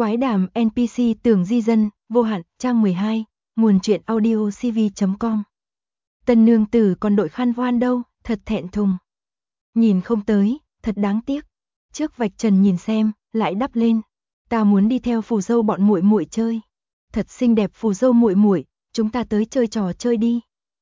Quái đàm NPC tưởng di dân, vô hạn, trang 12, nguồn truyện audio cv.com. Tân nương tử còn đội khăn voan đâu, thật thẹn thùng. Nhìn không tới, thật đáng tiếc. Trước vạch trần nhìn xem, lại đắp lên. Ta muốn đi theo phù dâu bọn muội muội chơi. Thật xinh đẹp phù dâu muội muội, chúng ta tới chơi trò chơi đi.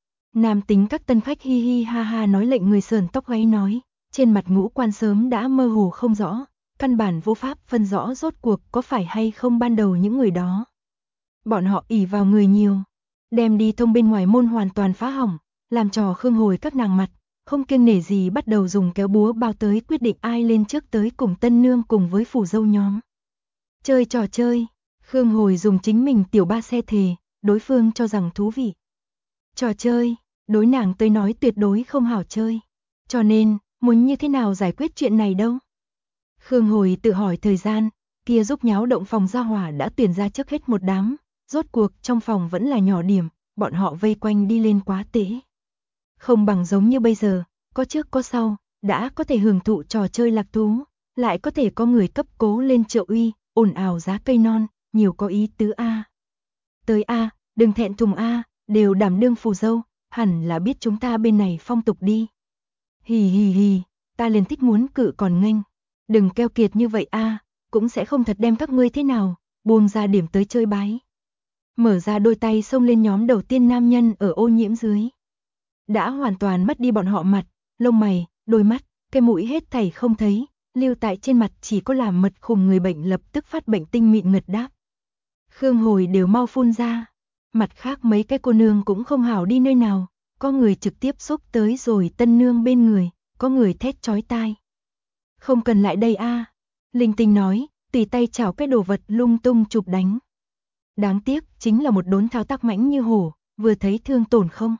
Nam tính các tân khách hi hi ha ha nói lệnh người sờn tóc gáy nói, trên mặt ngũ quan sớm đã mơ hồ không rõ, căn bản vô pháp phân rõ rốt cuộc có phải hay không ban đầu những người đó. Bọn họ ỷ vào người nhiều, đem đi thông bên ngoài môn hoàn toàn phá hỏng, làm trò Khương Hồi các nàng mặt, không kiêng nể gì bắt đầu dùng kéo búa bao tới quyết định ai lên trước tới cùng tân nương cùng với phù dâu nhóm. Chơi trò chơi, Khương Hồi dùng chính mình tiểu ba xe thề, đối phương cho rằng thú vị. Trò chơi, đối nàng tới nói tuyệt đối không hảo chơi. Cho nên, muốn như thế nào giải quyết chuyện này đâu? Khương Hồi tự hỏi thời gian, kia giúp nháo động phòng gia hỏa đã tuyển ra trước hết một đám, rốt cuộc trong phòng vẫn là nhỏ điểm, bọn họ vây quanh đi lên quá tễ. Không bằng giống như bây giờ, có trước có sau, đã có thể hưởng thụ trò chơi lạc thú, lại có thể có người cấp cố lên triệu uy, ồn ào giá cây non, nhiều có ý tứ a. Tới a, đừng thẹn thùng a, đều đảm đương phù dâu, hẳn là biết chúng ta bên này phong tục đi. Hì hì hì, ta liền thích muốn cự còn nghênh. Đừng keo kiệt như vậy a, cũng sẽ không thật đem các ngươi thế nào, buông ra điểm tới chơi bái. Mở ra đôi tay xông lên nhóm đầu tiên nam nhân ở ô nhiễm dưới. Đã hoàn toàn mất đi bọn họ mặt, lông mày, đôi mắt, cái mũi hết thảy không thấy, lưu tại trên mặt chỉ có làm mật khùng người bệnh lập tức phát bệnh tinh mịn ngật đáp. Khương Hồi đều mau phun ra. Mặt khác mấy cái cô nương cũng không hảo đi nơi nào, có người trực tiếp xúc tới rồi tân nương bên người, có người thét chói tai. Không cần lại đây a, linh tinh nói, tùy tay chảo cái đồ vật lung tung chụp đánh. Đáng tiếc, chính là một đốn thao tác mãnh như hổ, vừa thấy thương tổn không.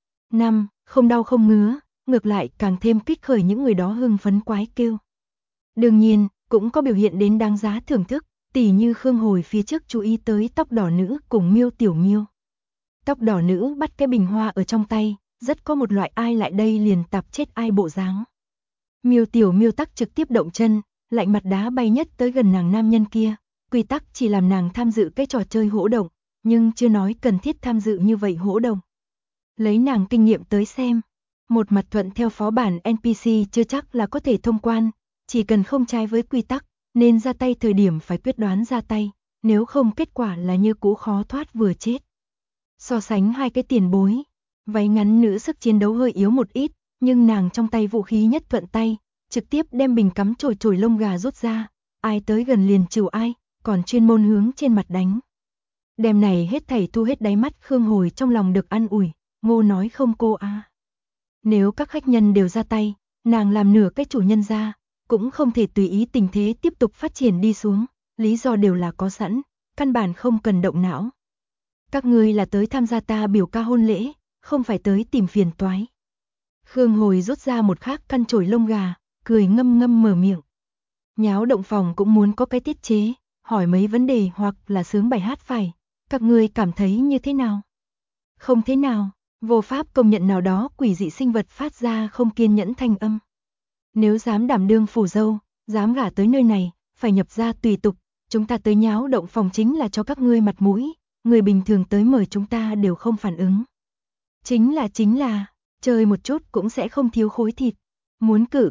Không đau không ngứa, ngược lại càng thêm kích khởi những người đó hưng phấn quái kêu. Đương nhiên, cũng có biểu hiện đến đáng giá thưởng thức, tỉ như Khương Hồi phía trước chú ý tới tóc đỏ nữ cùng Miêu Tiểu Miêu. Tóc đỏ nữ bắt cái bình hoa ở trong tay, rất có một loại ai lại đây liền tạp chết ai bộ dáng. Miêu Tiểu Miêu tắc trực tiếp động chân, lạnh mặt đá bay nhất tới gần nàng nam nhân kia, quy tắc chỉ làm nàng tham dự cái trò chơi hỗ động, nhưng chưa nói cần thiết tham dự như vậy hỗ động. Lấy nàng kinh nghiệm tới xem, một mặt thuận theo phó bản NPC chưa chắc là có thể thông quan, chỉ cần không trái với quy tắc, nên ra tay thời điểm phải quyết đoán ra tay, nếu không kết quả là như cũ khó thoát vừa chết. So sánh hai cái tiền bối, váy ngắn nữ sức chiến đấu hơi yếu một ít, nhưng nàng trong tay vũ khí nhất thuận tay, trực tiếp đem bình cắm chổi lông gà rút ra, ai tới gần liền trừ ai, còn chuyên môn hướng trên mặt đánh. Đêm này hết thảy thu hết đáy mắt Khương Hồi trong lòng được an ủi, Ngô nói không cô a. Nếu các khách nhân đều ra tay, nàng làm nửa cái chủ nhân ra, cũng không thể tùy ý tình thế tiếp tục phát triển đi xuống, lý do đều là có sẵn, căn bản không cần động não. Các ngươi là tới tham gia ta biểu ca hôn lễ, không phải tới tìm phiền toái. Khương Hồi rút ra một khác căn chổi lông gà, cười ngâm ngâm mở miệng. Nháo động phòng cũng muốn có cái tiết chế, hỏi mấy vấn đề hoặc là sướng bài hát phải, các ngươi cảm thấy như thế nào? Không thế nào, vô pháp công nhận nào đó quỷ dị sinh vật phát ra không kiên nhẫn thanh âm. Nếu dám đảm đương phù dâu, dám gả tới nơi này, phải nhập gia tùy tục, chúng ta tới nháo động phòng chính là cho các ngươi mặt mũi, người bình thường tới mời chúng ta đều không phản ứng. Chính là, chơi một chút cũng sẽ không thiếu khối thịt, muốn cự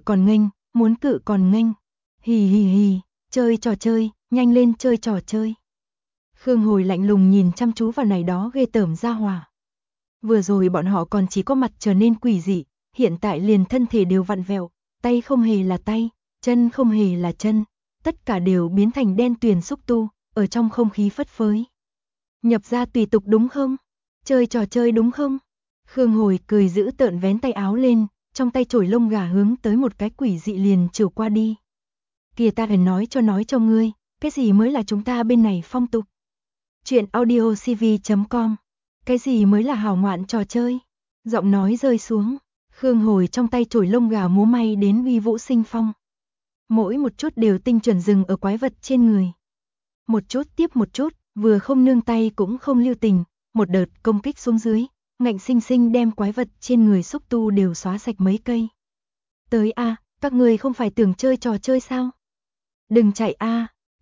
còn nghênh, hì hì hì, chơi trò chơi, nhanh lên chơi trò chơi. Khương Hồi lạnh lùng nhìn chăm chú vào này đó ghê tởm ra hỏa. Vừa rồi bọn họ còn chỉ có mặt trở nên quỷ dị, hiện tại liền thân thể đều vặn vẹo, tay không hề là tay, chân không hề là chân, tất cả đều biến thành đen tuyền xúc tu, ở trong không khí phất phới. Nhập ra tùy tục đúng không? Chơi trò chơi đúng không? Khương Hồi cười giữ tợn vén tay áo lên, trong tay chổi lông gà hướng tới một cái quỷ dị liền chiều qua đi. Kìa ta phải nói cho ngươi, cái gì mới là chúng ta bên này phong tục? Chuyện audio cv.com. Cái gì mới là hào ngoạn trò chơi? Giọng nói rơi xuống, Khương Hồi trong tay chổi lông gà múa may đến uy vũ sinh phong. Mỗi một chút đều tinh chuẩn dừng ở quái vật trên người. Một chút tiếp một chút, vừa không nương tay cũng không lưu tình, một đợt công kích xuống dưới, ngạnh sinh sinh đem quái vật trên người xúc tu đều xóa sạch mấy cây. Tới a, các người không phải tưởng chơi trò chơi sao? Đừng chạy a,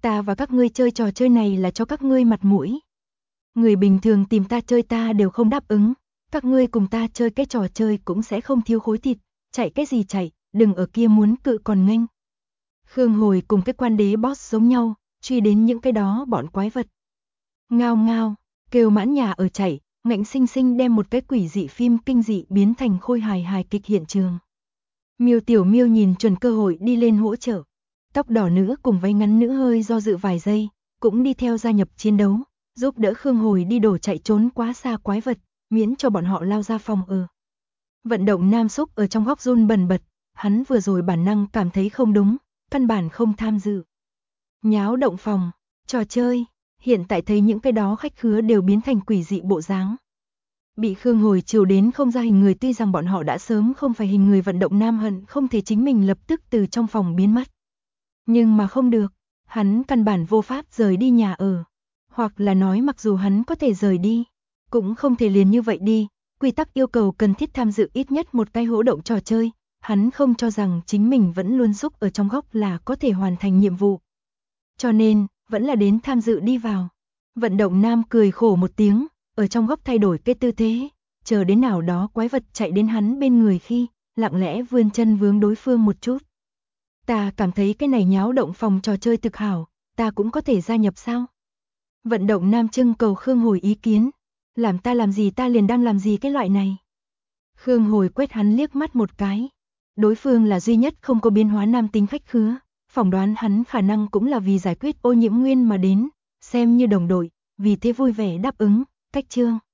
Ta và các ngươi chơi trò chơi này là cho các ngươi mặt mũi. Người bình thường tìm ta chơi ta đều không đáp ứng, các ngươi cùng ta chơi cái trò chơi cũng sẽ không thiếu khối thịt, chạy cái gì chạy, đừng ở kia muốn cự còn nghênh. Khương Hồi cùng cái quan đế boss giống nhau, truy đến những cái đó bọn quái vật. Ngao ngao, kêu mãn nhà ở chạy, ngạnh sinh sinh đem một cái quỷ dị phim kinh dị biến thành khôi hài hài kịch hiện trường. Miêu Tiểu Miêu nhìn chuẩn cơ hội đi lên hỗ trợ. Tóc đỏ nữ cùng váy ngắn nữ hơi do dự vài giây, cũng đi theo gia nhập chiến đấu, giúp đỡ Khương Hồi đi đổ chạy trốn quá xa quái vật, miễn cho bọn họ lao ra phòng ở. Vận động Nam Xúc ở trong góc run bần bật, hắn vừa rồi bản năng cảm thấy không đúng, căn bản không tham dự. Nháo động phòng, trò chơi, hiện tại thấy những cái đó khách khứa đều biến thành quỷ dị bộ dáng. Bị Khương Hồi chiều đến không ra hình người, tuy rằng bọn họ đã sớm không phải hình người, vận động Nam hận không thể chính mình lập tức từ trong phòng biến mất. Nhưng mà không được, hắn căn bản vô pháp rời đi nhà ở. Hoặc là nói mặc dù hắn có thể rời đi, cũng không thể liền như vậy đi, quy tắc yêu cầu cần thiết tham dự ít nhất một cái hỗ động trò chơi, hắn không cho rằng chính mình vẫn luôn xúc ở trong góc là có thể hoàn thành nhiệm vụ. Cho nên, vẫn là đến tham dự đi vào. Vận động Nam cười khổ một tiếng, ở trong góc thay đổi cái tư thế, chờ đến nào đó quái vật chạy đến hắn bên người khi, lặng lẽ vươn chân vướng đối phương một chút. Ta cảm thấy cái này nháo động phòng trò chơi thực hảo, ta cũng có thể gia nhập sao? Vận động Nam trưng cầu Khương Hồi ý kiến, làm ta làm gì ta liền đang làm gì cái loại này. Khương Hồi quét hắn liếc mắt một cái, đối phương là duy nhất không có biến hóa nam tính khách khứa, phỏng đoán hắn khả năng cũng là vì giải quyết ô nhiễm nguyên mà đến, xem như đồng đội, vì thế vui vẻ đáp ứng, cách chương.